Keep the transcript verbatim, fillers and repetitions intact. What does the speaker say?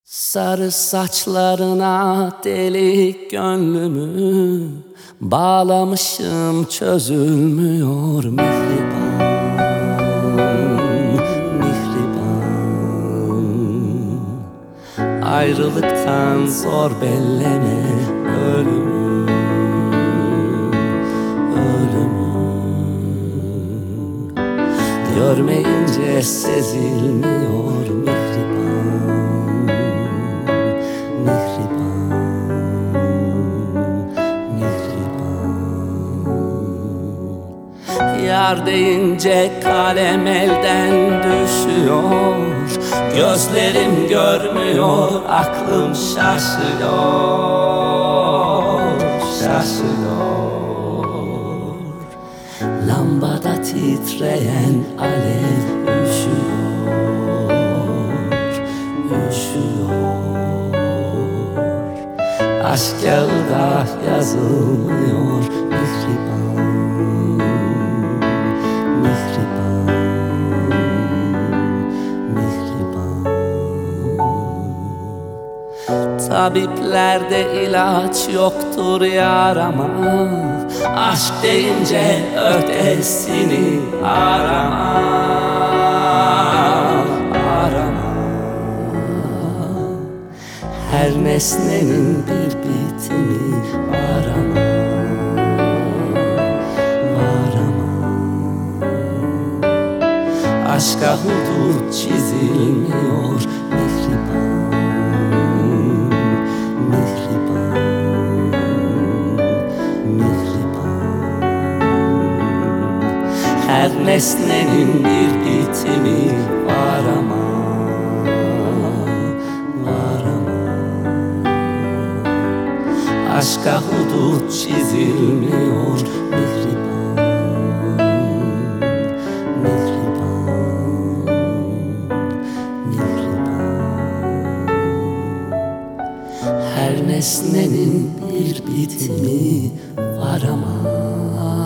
Sarı saçlarına delik gönlümü bağlamışım, çözülmüyor mihriban, mihriban. Ayrılıktan zor belleme ölümü, ölümü. Görmeyince sezilmiyor mihriban, mihriban, mihriban. Yar deyince kalem elden düşüyor, gözlerim görmüyor, aklım şaşıyor, şaşıyor. Lambada titreyen alev üşüyor, üşüyor. Aşk kağıda yazılmıyor mihriban, mihriban, mihriban. Tabiplerde ilaç yoktur yarama, aşk deyince ötesini arama, arama. Her nesnenin bir bitimi var ama, var ama. Aşka hudut çizilmiyor mihriban, mihriban, mihriban. Her nesnenin bir bitimi var ama, var ama. Aşka hudut çizilmiyor mihriban, mihriban, mihriban. Her nesnenin bir bitimi var ama.